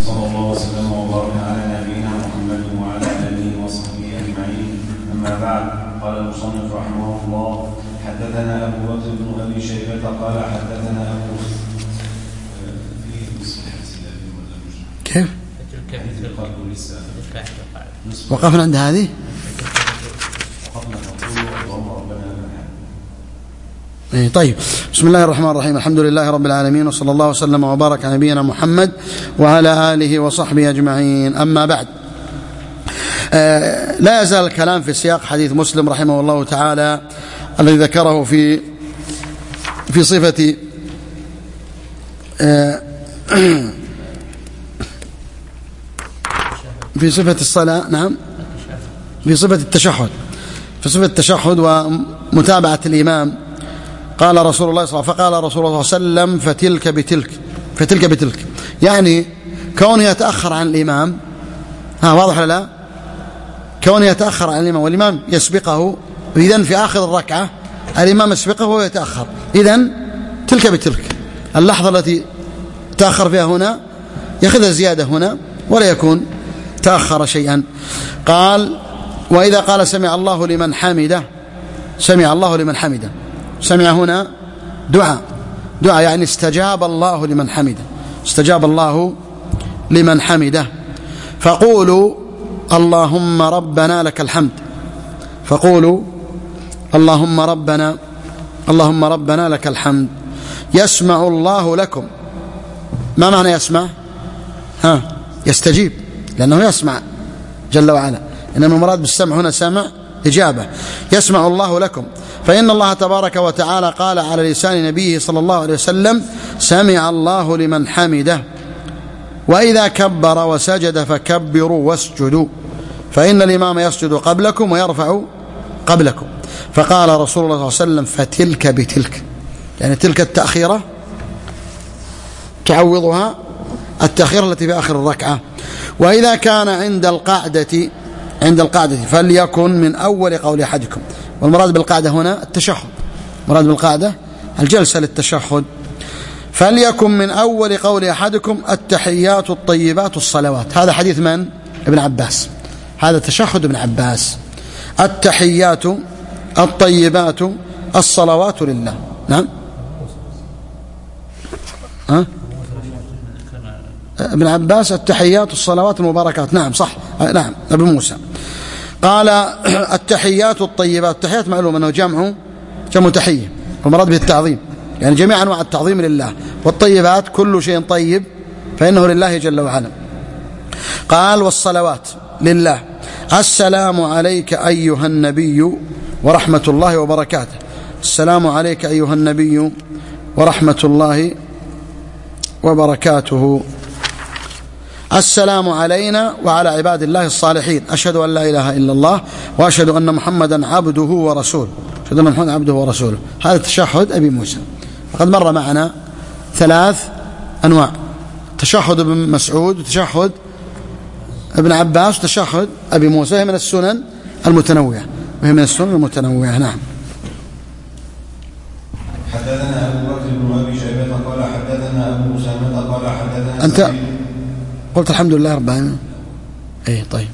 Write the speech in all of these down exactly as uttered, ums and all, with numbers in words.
صلى الله وسلم وبارك على نبينا محمد وعلى آله وصحبه أجمعين. أما بعد، قال المصنف رحمه الله: حدثنا أبو بكر بن أبي شيبة قال حدثنا أبو كيف؟ وقفنا عند هذه. طيب، بسم الله الرحمن الرحيم. الحمد لله رب العالمين، وصلى الله وسلم وبارك على نبينا محمد وعلى آله وصحبه أجمعين. أما بعد، آه لا يزال الكلام في سياق حديث مسلم رحمه الله تعالى الذي ذكره في في صفة آه في صفة الصلاة. نعم، في صفة التشهد، في صفة التشهد ومتابعة الإمام. قال رسول الله صلى الله عليه وسلم فقال رسول الله صلى الله عليه وسلم فتلك بتلك فتلك بتلك يعني كونه يتأخر عن الإمام. ها واضح ولا لا؟ كونه يتأخر عن الإمام والإمام يسبقه، إذن في آخر الركعة الإمام يسبقه ويتأخر، إذن تلك بتلك. اللحظة التي تأخر فيها هنا يأخذ زيادة هنا ولا يكون تأخر شيئا. قال: وإذا قال سمع الله لمن حمده، سمع الله لمن حمده، سمع هنا دعاء، دعاء يعني استجاب الله لمن حمده، استجاب الله لمن حمده. فقولوا اللهم ربنا لك الحمد، فقولوا اللهم ربنا اللهم ربنا لك الحمد. يسمع الله لكم. ما معنى يسمع؟ ها يستجيب، لأنه يسمع جل وعلا، إنما المراد بالسمع هنا سمع إجابة. يسمع الله لكم، فإن الله تبارك وتعالى قال على لسان نبيه صلى الله عليه وسلم: سمع الله لمن حمده. وإذا كبر وسجد فكبروا واسجدوا، فإن الإمام يسجد قبلكم ويرفع قبلكم. فقال رسول الله صلى الله عليه وسلم: فتلك بتلك، يعني تلك التأخيرة تعوضها التأخيرة التي في آخر الركعة. وإذا كان عند القعدة عند القعدة فليكن من أول قول أحدكم. والمراد بالقعدة هنا التشهد، مراد بالقعدة الجلسة للتشهد. فليكن من أول قول أحدكم التحيات الطيبات الصلوات. هذا حديث من؟ ابن عباس، هذا تشهد ابن عباس. التحيات الطيبات الصلوات لله. نعم، ها؟ ابن عباس التحيات الصلوات المباركات. نعم صح، نعم ابن موسى. قال التحيات الطيبات. التحيات معلوم أنه جمع جمع تحية، ومراد به التعظيم، يعني جميع أنواع التعظيم لله. والطيبات كل شيء طيب فإنه لله جل وعلا. قال والصلوات لله. السلام عليك أيها النبي ورحمة الله وبركاته. السلام عليك أيها النبي ورحمة الله وبركاته. السلام علينا وعلى عباد الله الصالحين. أشهد أن لا إله إلا الله وأشهد أن محمدا عبده ورسوله. أشهد أن محمدا عبده ورسوله. هذا تشهد أبي موسى. فقد مر معنا ثلاث أنواع: تشهد ابن مسعود، وتشهد ابن عباس، وتشهد أبي موسى. هي من السنن المتنوعة، وهي من السنن المتنوعة. نعم. حدثنا أبو بكر بن أبي شيبة قال حدثنا أبو أسامة قال حدثنا أنت قلت الحمد لله رب العالمين. ايه طيب.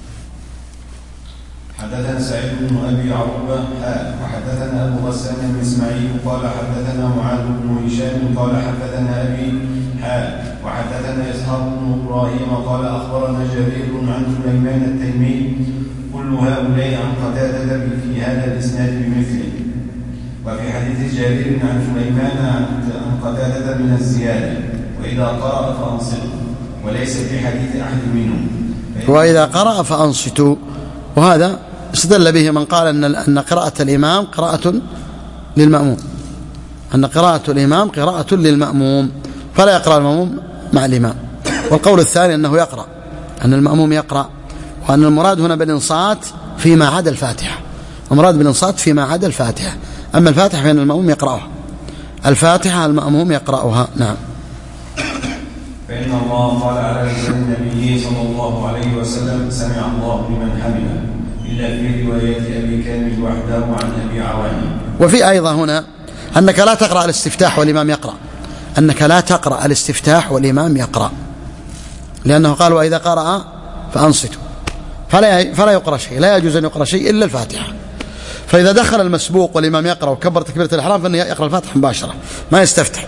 حدثنا سعيد بن ابي عروبه وحدثنا ابو غسان بن اسماعيل قال حدثنا معاذ بن هشام قال حدثنا ابي حاء وحدثنا اسحاق بن ابراهيم قال اخبرنا جرير عن سليمان التيمي كل هؤلاء عن قتادة في هذا الاسناد بمثله. وفي حديث جرير عن سليمان عن قتادة من الزياده واذا قرأ فانصتوا، وليس في حديث أحد منهم. وإذا قرأ فأنصتوا، وهذا استدل به من قال أن أن قراءة الإمام قراءة للمأموم، أن قراءة الإمام قراءة للمأموم، فلا يقرأ المأموم مع الإمام. والقول الثاني أنه يقرأ، أن المأموم يقرأ، وأن المراد هنا بالإنصات فيما عدا الفاتحة، المراد بالإنصات فيما عدا الفاتحة. أما الفاتحة فإن المأموم يقرأها، الفاتحة المأموم يقرأها. نعم. فإن الله قال على لسان النبي صلى الله عليه وسلم: سمع الله لمن حمده، إلا في رواية أبي كامل وحده عن أبي عواني. وفي أيضا هنا أنك لا تقرأ الاستفتاح والإمام يقرأ، أنك لا تقرأ الاستفتاح والإمام يقرأ، لأنه قال وإذا قرأ فأنصتوا، فلا فلا يقرأ شيء، لا يجوز أن يقرأ شيء إلا الفاتحة. فإذا دخل المسبوق والإمام يقرأ وكبر تكبيرة الإحرام فإنه يقرأ الفاتحة مباشرة، ما يستفتح،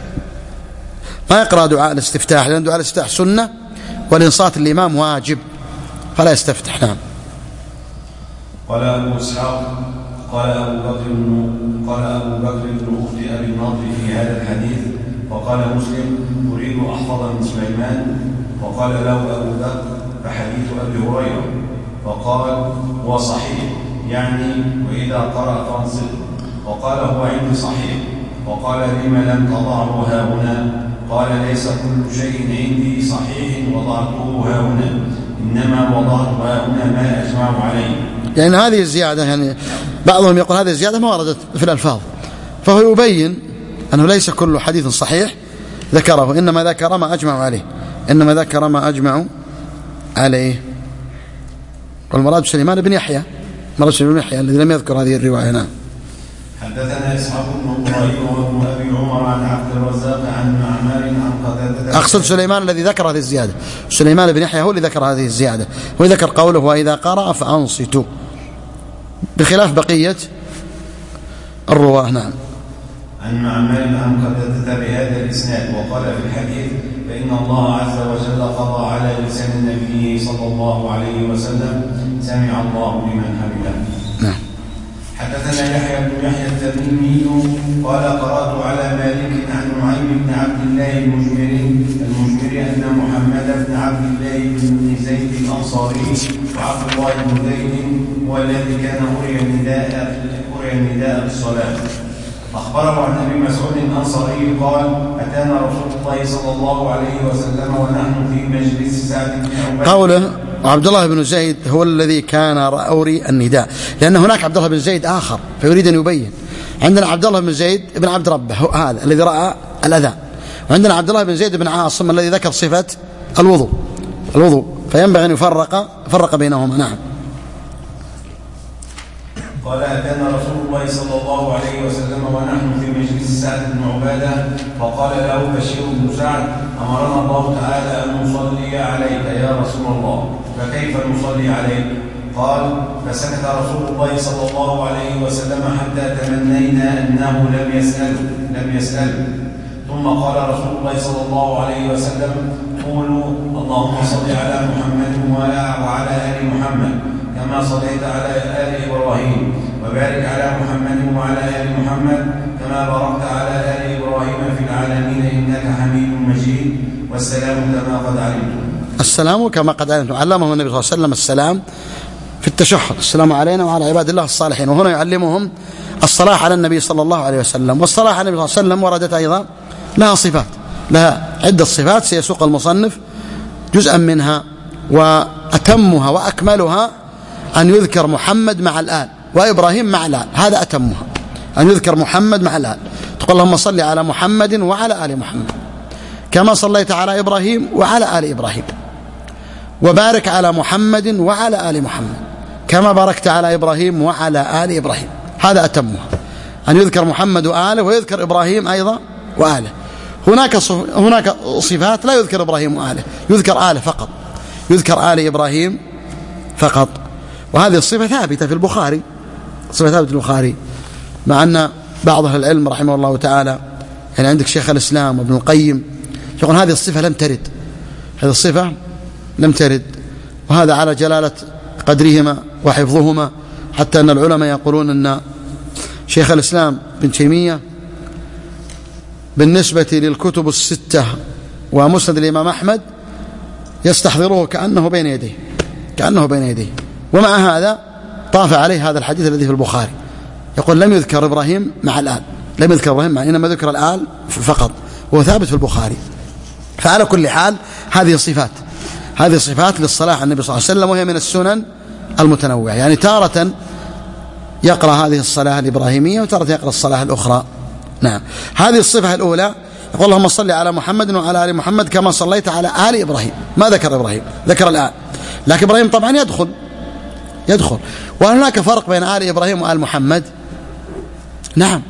ما يقرأ دعاء الاستفتاح، لأن دعاء الاستفتاح سنة والإنصات الإمام واجب، فلا يستفتح. نعم. قال أبو إسحاق قال أبو بكر قال أبو بكر بن أخت أبي النضر في هذا الحديث، وقال مسلم أريد أحفظ من سليمان، وقال له أبو بكر فحديث أبي هريرة، وقال هو صحيح يعني وإذا قرأ فانصت، وقال هو عندي صحيح، وقال لم لم تضعه ها هنا، قال ليس كل شيء عندي صحيح وضعته ها هنا، إنما وضعت ها هنا ما أجمع عليه. يعني هذه الزيادة، يعني بعضهم يقول هذه الزيادة ما وردت في الألفاظ، فهو يبين أنه ليس كل حديث صحيح ذكره، إنما ذكر ما أجمع عليه، إنما ذكر ما أجمع عليه. والمراد سليمان بن يحيى، مراد سليمان بن يحيى الذي لم يذكر هذه الرواية. نعم. حدثنا إسحاق بن إبراهيم وابن أبي عمر عن عبد الرزاق عن معمر عن قتادة. أقصد سليمان الذي ذكر هذه الزيادة، سليمان بن يحيى هو اللي ذكر هذه الزيادة، وذكر قوله وإذا قرأ فأنصتوا، بخلاف بقية الرواه. نعم. عن معمر عن قتادة بهذا الإسناد، وقال في الحديث فإن الله عز وجل قضى على لسان نبيه صلى الله عليه وسلم سمع الله لمن حمده. نعم. حدثنا يحيى بن يحيى التميمي قال قرأت على مالك عن نعيم بن عبد الله المجمري المجمري أن محمد بن عبد الله بن زيد الأنصاري وعبد الله بن زيد هو الذي كان أري النداء أري النداء بالصلاة، أخبره عن أبي مسعود الأنصاري قال أتانا رسول الله صلى الله عليه وسلم ونحن في مجلس سعد بن عبادة. قوله وعبد الله بن زيد هو الذي كان أوري النداء، لأن هناك عبد الله بن زيد آخر فيريد أن يبين. عندنا عبد الله بن زيد بن عبد ربه هذا الذي رأى الأذان، وعندنا عبد الله بن زيد بن عاصم الذي ذكر صفة الوضوء الوضوء فينبغي أن يفرق فرق بينهما. نعم. قال أتانا رسول الله صلى الله عليه وسلم ونحن في مجلس سعد بن عبادة، فقال له بشير بن سعد أمرنا الله تعالى أن نصلي عليك يا رسول الله، فكيف نصلي عليك؟ قال فسكت رسول الله صلى الله عليه وسلم حتى تمنينا أنه لم يسأل لم يسأل ثم قال رسول الله صلى الله عليه وسلم قولوا اللهم صل على محمد وعلى آل محمد كما صليت على آل إبراهيم، وبارك على محمد وعلى آل محمد كما باركت على آل إبراهيم في العالمين إنك حميد مجيد، والسلام كما قد علمتم. السلام كما قد علمتم، علمهم النبي صلى الله عليه وسلم السلام في التشهد، السلام علينا وعلى عباد الله الصالحين، وهنا يعلمهم الصلاة على النبي صلى الله عليه وسلم. والصلاة على النبي صلى الله عليه وسلم وردت أيضا لها صفات، لها عدة صفات سيسوق المصنف جزءا منها، وأتمها وأكملها أن يذكر محمد مع الآل وإبراهيم مع الآل، هذا أتمها، أن يذكر محمد مع الآل، تقول اللهم صل على محمد وعلى آل محمد كما صليت على إبراهيم وعلى آل إبراهيم، وبارك على محمد وعلى آل محمد كما باركت على إبراهيم وعلى آل إبراهيم، هذا أتمها، أن يذكر محمد وآله ويذكر إبراهيم أيضا وآله. هناك هناك صفات لا يذكر إبراهيم وآله، يذكر آله فقط، يذكر آل إبراهيم فقط، وهذه الصفة ثابتة في البخاري، صفة ثابتة في البخاري، مع أن بعض أهل العلم رحمه الله تعالى، يعني عندك شيخ الإسلام وابن القيم يقول هذه الصفة لم ترد، هذه الصفة لم ترد، وهذا على جلالة قدرهما وحفظهما، حتى أن العلماء يقولون أن شيخ الإسلام بن تيمية بالنسبة للكتب الستة ومسند الإمام أحمد يستحضره كأنه بين يديه كأنه بين يديه ومع هذا طاف عليه هذا الحديث الذي في البخاري، يقول لم يذكر إبراهيم مع الآل، لم يذكر إبراهيم مع، إنما ذكر الآل فقط، وهو ثابت في البخاري. فعلى كل حال هذه الصفات هذه الصفات للصلاة على النبي صلى الله عليه وسلم، وهي من السنن المتنوعة، يعني تارة يقرأ هذه الصلاة الإبراهيمية وتارة يقرأ الصلاة الأخرى. نعم. هذه الصفة الأولى يقول اللهم صل على محمد وعلى آل محمد كما صليت على آل إبراهيم، ما ذكر إبراهيم، ذكر الآل، لكن إبراهيم طبعا يدخل يدخل وهناك فرق بين آل إبراهيم وآل محمد. نعم.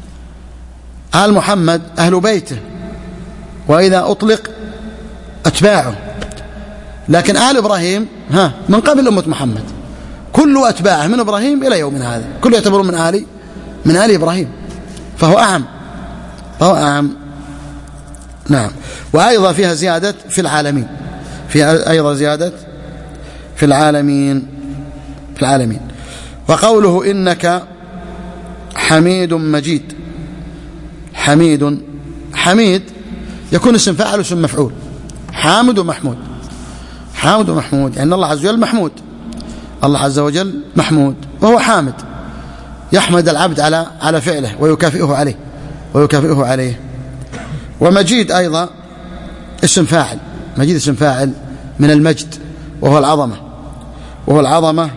آل محمد أهل بيته، وإذا أطلق أتباعه، لكن آل إبراهيم ها من قبل أمة محمد، كل أتباعه من إبراهيم إلى يومنا هذا كل يعتبرون من آل من آل إبراهيم، فهو أعم فهو أعم. نعم. وأيضا فيها زيادة في العالمين، فيها أيضا زيادة في العالمين في العالمين. وقوله إنك حميد مجيد، حميد حميد يكون اسم فاعل واسم مفعول، حامد ومحمود، حامد ومحمود، يعني الله عز وجل محمود، الله عز وجل محمود وهو حامد، يحمد العبد على على فعله ويكافئه عليه ويكافئه عليه. ومجيد أيضا اسم فاعل، مجيد اسم فاعل من المجد وهو العظمة، وهو العظمة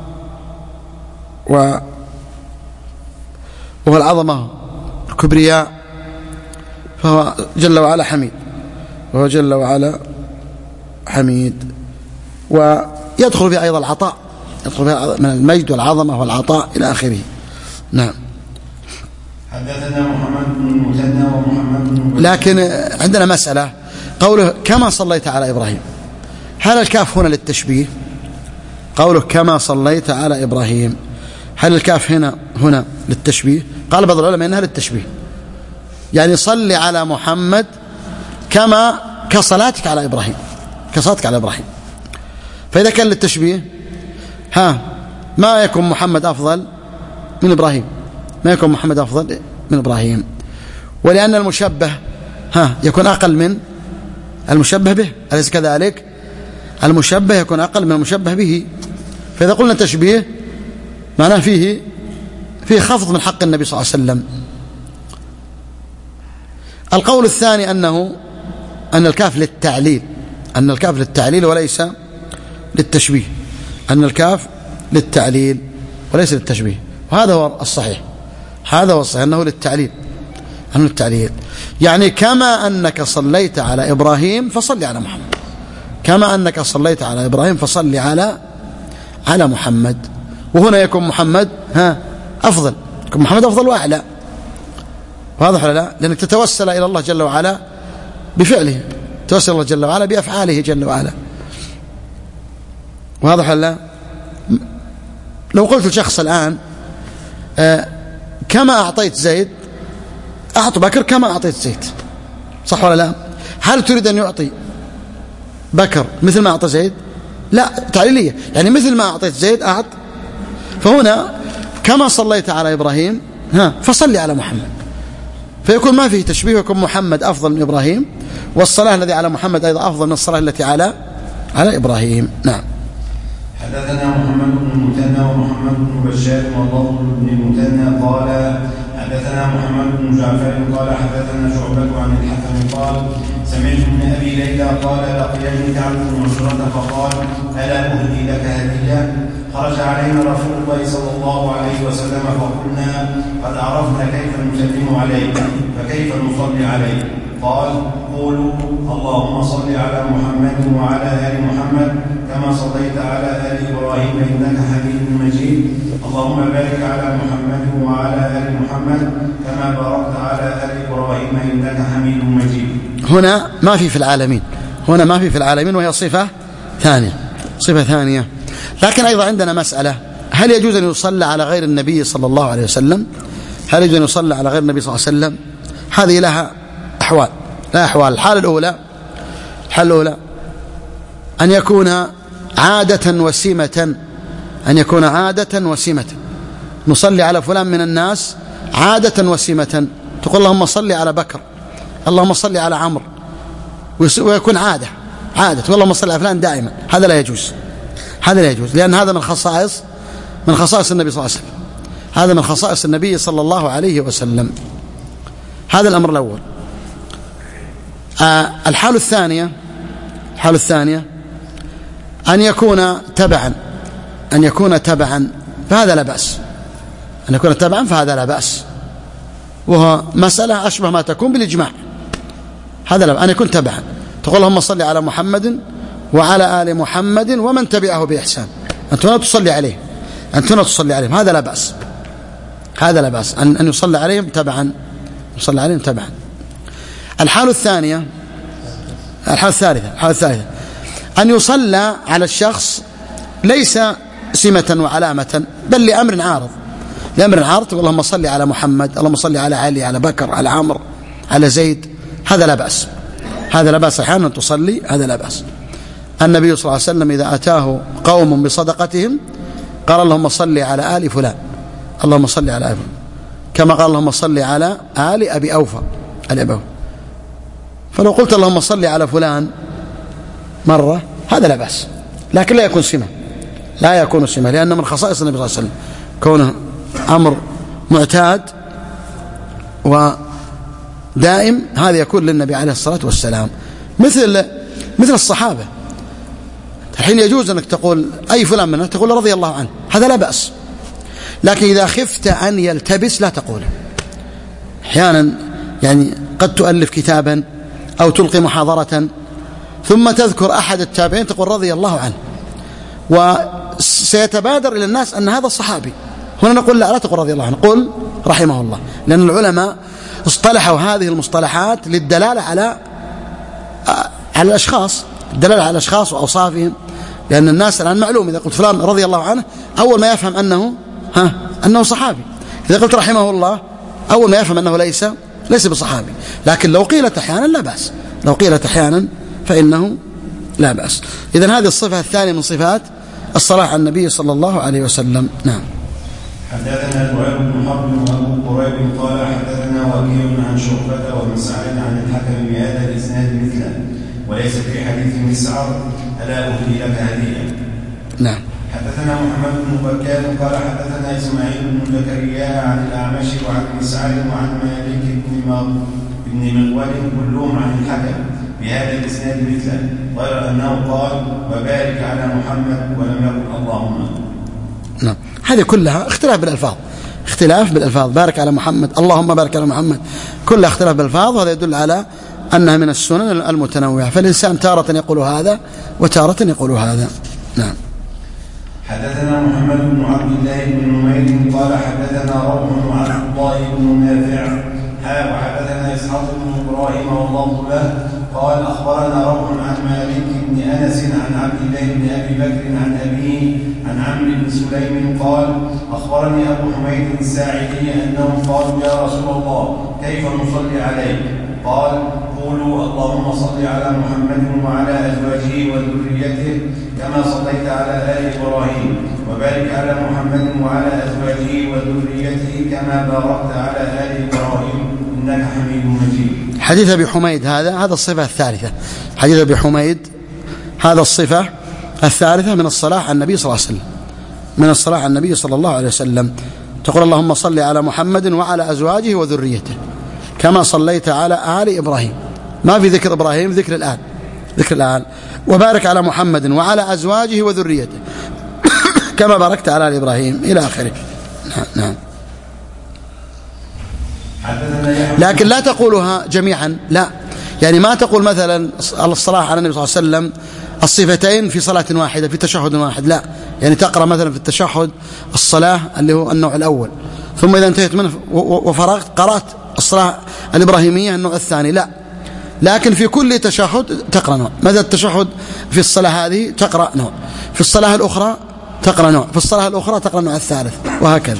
و وهو العظمة الكبرياء، فهو جل وعلا حميد، وهو جل وعلا حميد. ويدخل فيه أيضا العطاء، يدخل فيه من المجد والعظمة والعطاء إلى آخره. نعم. حدثنا محمد بن المثنى ومحمد بن، لكن عندنا مسألة، قوله كما صليت على إبراهيم، هل الكاف هنا للتشبيه؟ قوله كما صليت على إبراهيم، هل الكاف هنا هنا للتشبيه؟ قال بعض العلماء إنها للتشبيه، يعني صل على محمد كما كصلاتك على إبراهيم، كصلاتك على إبراهيم. فإذا كان للتشبيه ها ما يكون محمد أفضل من إبراهيم، ما يكون محمد أفضل من إبراهيم. ولأن المشبه ها يكون أقل من المشبه به، أليس كذلك؟ المشبه يكون أقل من المشبه به، فإذا قلنا تشبيه معناه فيه فيه خفض من حق النبي صلى الله عليه وسلم. القول الثاني أنه أن الكاف للتعليل، أن الكاف للتعليل وليس للتشبيه، أن الكاف للتعليل وليس للتشبيه، وهذا هو الصحيح، هذا هو الصحيح أنه للتعليل، أنه للتعليل، يعني كما أنك صليت على إبراهيم فصل على محمد، كما أنك صليت على إبراهيم فصل على على محمد. وهنا يكون محمد ها أفضل، يكون محمد أفضل وأعلى، واضح ولا لا؟ لأنك تتوسل إلى الله جل وعلا بفعله، توسل الله جل وعلا بأفعاله جل وعلا، واضح ولا لا؟ لو قلت لشخص الآن آه كما أعطيت زيد أعط بكر كما أعطيت زيد، صح ولا لا؟ هل تريد أن يعطي بكر مثل ما أعطى زيد؟ لا، تعليلية، يعني مثل ما أعطيت زيد أعط. فهنا كما صليت على إبراهيم ها فصلي على محمد، فيكون ما فيه تشبيه، يكون محمد أفضل من إبراهيم، والصلاة الذي على محمد أيضا أفضل من الصلاة التي على على إبراهيم. نعم. حدثنا محمد بن المثنى ومحمد بن بشار واللفظ بن المثنى قال حدثنا محمد بن جعفر قال حدثنا شعبة عن الحكم قال سمعت من أبي ليلى قال لقيني كعب بن عشرة فقال ألا أهدي لك هدية؟ خرج علينا رسول الله صلى الله عليه وسلم فقلنا قد عرفنا كيف نسلم عليك فكيف نصلي عليك؟ قال قولوا اللهم صل على محمد وعلى آل محمد كما صليت على آل إبراهيم إنك حميد مجيد، اللهم بارك على محمد وعلى آل محمد كما باركت على آل إبراهيم إنك حميد مجيد. هنا ما في في العالمين، هنا ما في في العالمين، وهي صفة ثانية، صفة ثانية. لكن أيضا عندنا مسألة، هل يجوز أن يصلى على غير النبي صلى الله عليه وسلم؟ هل يجوز أن يصلى على غير النبي صلى الله عليه وسلم؟ هذه لها أحوال، لا أحوال. الحالة الأولى الحالة الأولى أن يكون عادة وسيمة، أن يكون عادة وسيمة، نصلي على فلان من الناس عادة وسيمة، تقول اللهم صل على بكر، اللهم صل على عمرو، ويكون عادة عادة تقول اللهم صل على فلان دائما، هذا لا يجوز، هذا لا يجوز، لأن هذا من خصائص من خصائص النبي صلى الله عليه وسلم، هذا من خصائص النبي صلى الله عليه وسلم. هذا الأمر الأول. آه الحالة الثانية الحالة الثانية أن يكون تبعا، أن يكون تبعا فهذا لا بأس، أن يكون تبعا فهذا لا بأس، وهو مسألة أشبه ما تكون بالإجماع، هذا لا، أن يكون تبعا، تقول اللهم صل على محمد وعلى آل محمد ومن تبعه بإحسان، أنت لا تصلي عليه، أنت لا تصلي عليهم، هذا لا بأس، هذا لا بأس أن أن يصلي عليهم تبعا، يصلي عليهم تبعا. الحالة الثانية الحالة الثالثة الحالة الثالثة أن يصلى على الشخص ليس سمة وعلامة، بل لأمر عارض، لأمر عارض تقول اللهم صل على محمد، اللهم صل على علي، على بكر، على عمرو، على زيد، هذا لا بأس، هذا لا بأس أحيانا أن تصلي، هذا لا بأس. النبي صلى الله عليه وسلم إذا أتاه قوم بصدقتهم قال اللهم صل على آل فلان، اللهم صل على آل فلان، كما قال اللهم صل على آل أبي أوفى، آل أبي أوفى. فلو قلت اللهم صل على فلان مرة هذا لا بأس، لكن لا يكون سمة، لا يكون سمة، لأن من خصائص النبي صلى الله عليه وسلم كونه أمر معتاد ودائم، هذا يكون للنبي عليه الصلاة والسلام. مثل مثل الصحابة، الحين يجوز أنك تقول أي فلان منه، تقول رضي الله عنه، هذا لا بأس، لكن إذا خفت أن يلتبس لا تقوله. أحيانا يعني قد تؤلف كتابا أو تلقي محاضرة ثم تذكر أحد التابعين تقول رضي الله عنه، وسيتبادر إلى الناس أن هذا الصحابي، هنا نقول لا، لا تقول رضي الله عنه، قل رحمه الله، لأن العلماء اصطلحوا هذه المصطلحات للدلالة على على الأشخاص، الدلالة على الأشخاص وأوصافهم، لأن الناس الآن معلوم إذا قلت فلان رضي الله عنه أول ما يفهم أنه ها أنه صحابي، إذا قلت رحمه الله أول ما يفهم أنه ليس ليس بصحابي، لكن لو قيلت أحيانا لا بأس، لو قيلت أحيانا فإنه لا بأس. إذن هذه الصفة الثانية من صفات الصلاة على النبي صلى الله عليه وسلم. نعم. حدثنا زهير بن حرب وأبو قريب قال حدثنا وكيع عن شعبة وابن سعد عن الحكم بهذا الإسناد مثله، وليس في حديث مسعر ألا أهدي لك هدية. نعم. حدثنا محمد بن بكار قال حدثنا إسماعيل بن زكريا عن الأعمش وعن مسعر وعن مالك بن مغول كلهم عن الحكم بهذا الإسناد مثله، غير أنه قال وبارك على محمد ولم يقل اللهم. نعم. هذه كلها اختلاف بالألفاظ، اختلاف بالألفاظ، بارك على محمد، اللهم بارك على محمد، كلها اختلاف بالألفاظ، وهذا يدل على أنها من السنن المتنوعة، فالإنسان تارة يقول هذا وتارة يقول هذا. نعم. حدثنا محمد بن عبد الله بن نمير قال حدثنا روح عن عبد الله بن نافع ها وحدثنا إسحاق بن إبراهيم والله له قال أخبرنا روح عن مالك بن أنس عن عبد الله بن أبي بكر عن أبيه عن عمرو بن سليم قال أخبرني أبو حميد الساعدي أنهم قالوا يا رسول الله كيف نصلي عليك؟ قال قولوا اللهم صل على محمد وعلى أزواجه وذريته كما صليت على آل إبراهيم وبارك على محمد وعلى أزواجه وذريته كما باركت على آل إبراهيم إنك حميد مجيد. حديث أبي حميد هذا هذا الصفة الثالثة، حديث أبي حميد هذا الصفة الثالثة من الصلاة على النبي صلى الله عليه وسلم، من الصلاة على النبي صلى الله عليه وسلم، تقول اللهم صل على محمد وعلى أزواجه وذريته كما صليت على آل إبراهيم، ما في ذكر إبراهيم، ذكر الآن، ذكر الآن، وبارك على محمد وعلى أزواجه وذريته كما باركت على آل إبراهيم إلى آخره. نعم. لكن لا تقولها جميعا، لا، يعني ما تقول مثلا الصلاة على النبي صلى الله عليه وسلم الصفتين في صلاة واحدة في تشهد واحد، لا، يعني تقرأ مثلا في التشهد الصلاة اللي هو النوع الأول، ثم إذا انتهيت منه وفرغت قرأت الصلاة الإبراهيمية النوع الثاني، لا، لكن في كل تشهد تقرأ نوع، مثلا التشهد في الصلاة هذه تقرأ نوع، في الصلاة الأخرى تقرأ نوع، في الصلاة الأخرى تقرأ نوع الثالث، وهكذا.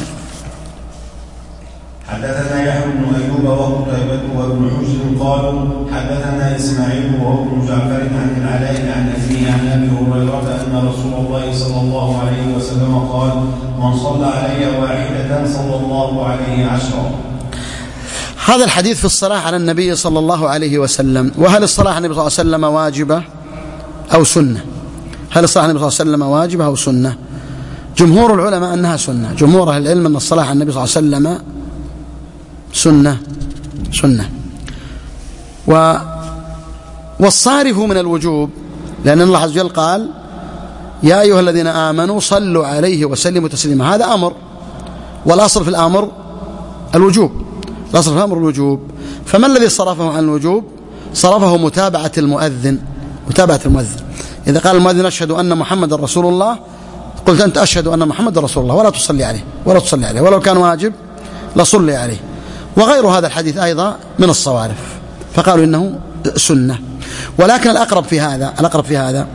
حدثنا يحيى بن أيوب وقتيبة وابن حجر قالوا حدثنا إسماعيل وهو ابن جعفر عن العلاء عن أبيه عن أبي هريرة أن رسول الله صلى الله عليه وسلم قال من صلى علي واحدة صلى الله عليه عشرا. هذا الحديث في الصلاة على النبي صلى الله عليه وسلم. وهل الصلاة على النبي صلى الله عليه وسلم واجبة أو سنة؟ هل الصلاة على النبي صلى الله عليه وسلم واجبة أو سنة؟ جمهور العلماء أنها سنة، جمهور أهل العلم أن الصلاة على النبي صلى الله عليه وسلم سنة سنة و والصارف من الوجوب، لأن الله عز وجل قال يا أيها الذين آمنوا صلوا عليه وسلموا تسليما، هذا أمر، والأصل في الأمر الوجوب، الأصل في الأمر الوجوب، فما الذي صرفه عن الوجوب؟ صرفه متابعة المؤذن، متابعة المؤذن. إذا قال المؤذن أشهد أن محمد رسول الله، قلت أنت أشهد أن محمد رسول الله ولا تصلي عليه ولا تصلي عليه، ولو كان واجب لصلي عليه. وغير هذا الحديث أيضا من الصوارف، فقالوا إنه سنة. ولكن الأقرب في هذا الأقرب في هذا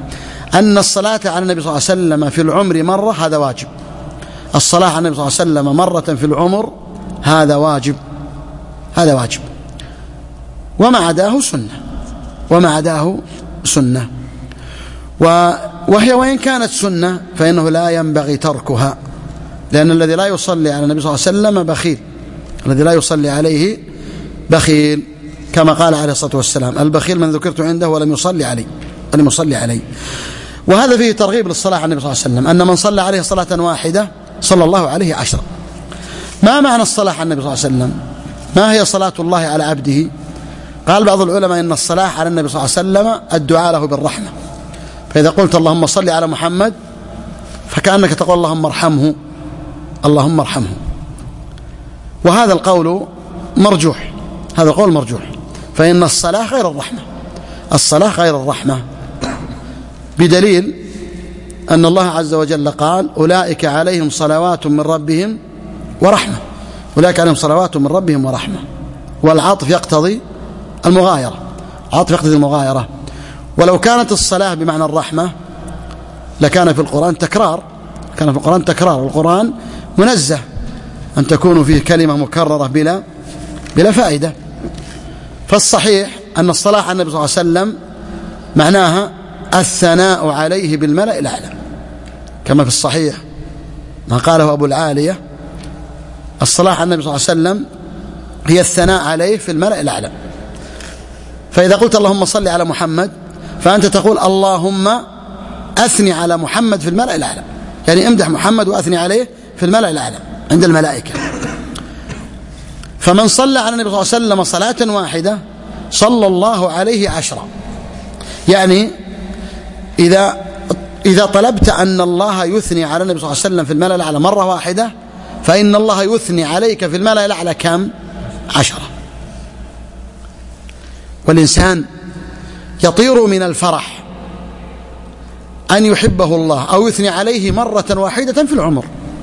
أن الصلاة على النبي صلى الله عليه وسلم في العمر مرة هذا واجب. الصلاة على النبي صلى الله عليه وسلم مرة في العمر هذا واجب، هذا واجب، وما عداه سنة، وما عداه سنة. وهي وإن كانت سنة فإنه لا ينبغي تركها، لأن الذي لا يصلي على النبي صلى الله عليه وسلم بخيل، الذي لا يصلي عليه بخيل، كما قال عليه الصلاة والسلام: البخيل من ذكرت عنده ولم يصلي عليه ولم يصلي عليه. وهذا فيه ترغيب للصلاة على النبي صلى الله عليه وسلم، أن من صلى عليه صلاة واحدة صلى الله عليه عشرة. ما معنى الصلاة على النبي صلى الله عليه وسلم؟ ما هي صلاة الله على عبده؟ قال بعض العلماء إن الصلاة على النبي صلى الله عليه وسلم الدعاء له بالرحمة، فإذا قلت اللهم صل على محمد فكأنك تقول اللهم ارحمه، اللهم ارحمه. وهذا القول مرجوح، هذا القول مرجوح، فإن الصلاة غير الرحمة، الصلاة غير الرحمة، بدليل أن الله عز وجل قال: أولئك عليهم صلوات من ربهم ورحمة، أولئك عليهم صلوات من ربهم ورحمة. والعطف يقتضي المغايرة، عطف يقتضي المغايرة. ولو كانت الصلاة بمعنى الرحمة لكان في القرآن تكرار، كان في القرآن تكرار، والقرآن منزه أن تكون فيه كلمة مكررة بلا بلا فائدة. فالصحيح أن الصلاة على النبي صلى الله عليه وسلم معناها الثناء عليه بالملأ الأعلى، كما في الصحيح ما قاله أبو العالية: الصلاة على النبي صلى الله عليه وسلم هي الثناء عليه في الملأ الأعلى. فإذا قلت اللهم صل على محمد فأنت تقول اللهم أثني على محمد في الملأ الأعلى، يعني امدح محمد وأثني عليه في الملأ الأعلى عند الملائكة. فمن صلى على النبي صلى الله عليه وسلم صلاة واحدة صلى الله عليه عشرة. يعني إذا إذا طلبت أن الله يثني على النبي صلى الله عليه وسلم في الملأ الأعلى مرة واحدة فإن الله يثني عليك في الملأ الأعلى كم؟ عشرة. والإنسان يطير من الفرح أن يحبه الله أو يثني عليه مرة واحدة في العمر،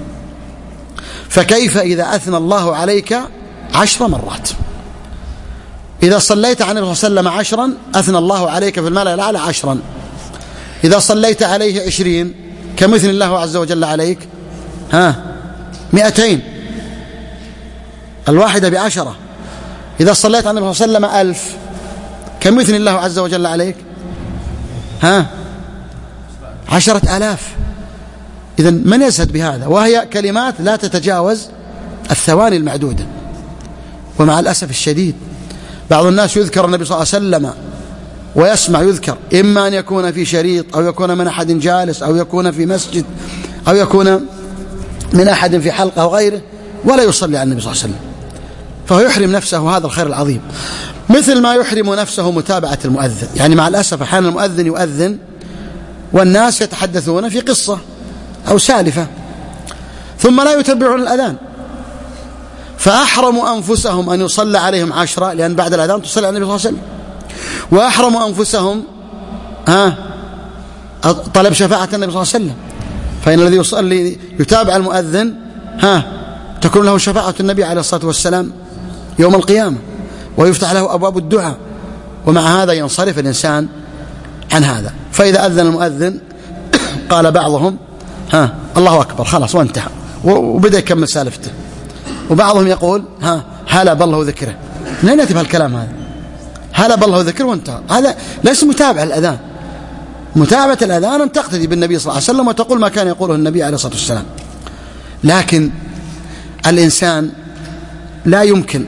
فكيف إذا أثنى الله عليك عشر مرات؟ إذا صليت على النبي صلى الله عليه وسلم عشرا أثنى الله عليك في الملأ الأعلى عشرا. إذا صليت عليه عشرين كم يثني الله عز وجل عليك؟ ها مئتين، الواحدة بعشرة. إذا صليت على النبي صلى الله عليه وسلم ألف كم يثني الله عز وجل عليك؟ ها عشرة آلاف. إذن من يزهد بهذا؟ وهي كلمات لا تتجاوز الثواني المعدودة. ومع الأسف الشديد بعض الناس يذكر النبي صلى الله عليه وسلم ويسمع يذكر، إما أن يكون في شريط أو يكون من أحد جالس أو يكون في مسجد أو يكون من أحد في حلقة أو غيره، ولا يصلي على النبي صلى الله عليه وسلم، فهو يحرم نفسه هذا الخير العظيم، مثل ما يحرم نفسه متابعة المؤذن. يعني مع الأسف أحيانا المؤذن يؤذن والناس يتحدثون في قصة أو سالفة ثم لا يتبعون الأذان، فأحرموا أنفسهم أن يصلى عليهم عشرة، لأن بعد الأذان تصلي على النبي صلى الله عليه وسلم، وأحرموا أنفسهم ها طلب شفاعة النبي صلى الله عليه وسلم، فإن الذي يصلي يتابع المؤذن ها تكون له شفاعة النبي عليه الصلاة والسلام يوم القيامة، ويفتح له أبواب الدعاء. ومع هذا ينصرف الإنسان عن هذا. فإذا أذن المؤذن قال بعضهم ها الله أكبر خلاص وانتهى، وبدأ يكمل سالفته. وبعضهم يقول ها هلا بالله ذكره. منين يأتي بهالكلام هذا؟ هلا بالله ذكره وانتهى. هذا ليس متابعة الأذان. متابعة الأذان أن تقتدي بالنبي صلى الله عليه وسلم وتقول ما كان يقوله النبي عليه الصلاة والسلام. لكن الإنسان لا يمكن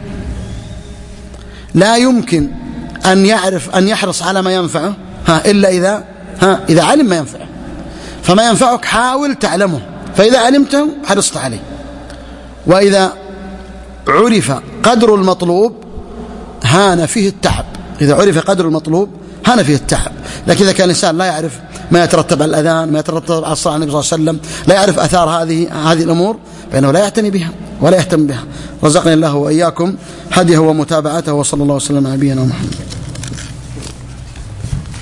لا يمكن أن يعرف أن يحرص على ما ينفعه ها إلا إذا ها إذا علم ما ينفعه. فما ينفعك حاول تعلمه، فإذا علمته حرصت عليه. وإذا عرف قدر المطلوب هان فيه التعب، إذا عرف قدر المطلوب هان فيه التعب. لكن إذا كان الإنسان لا يعرف ما يترتب على الأذان، ما يترتب على الصلاة على النبي صلى الله عليه وسلم، لا يعرف أثار هذه هذه الأمور، فإنه لا يعتني بها ولا يهتم بها. رزقني الله وإياكم هديه ومتابعته، وصلى الله وسلم على نبينا محمد.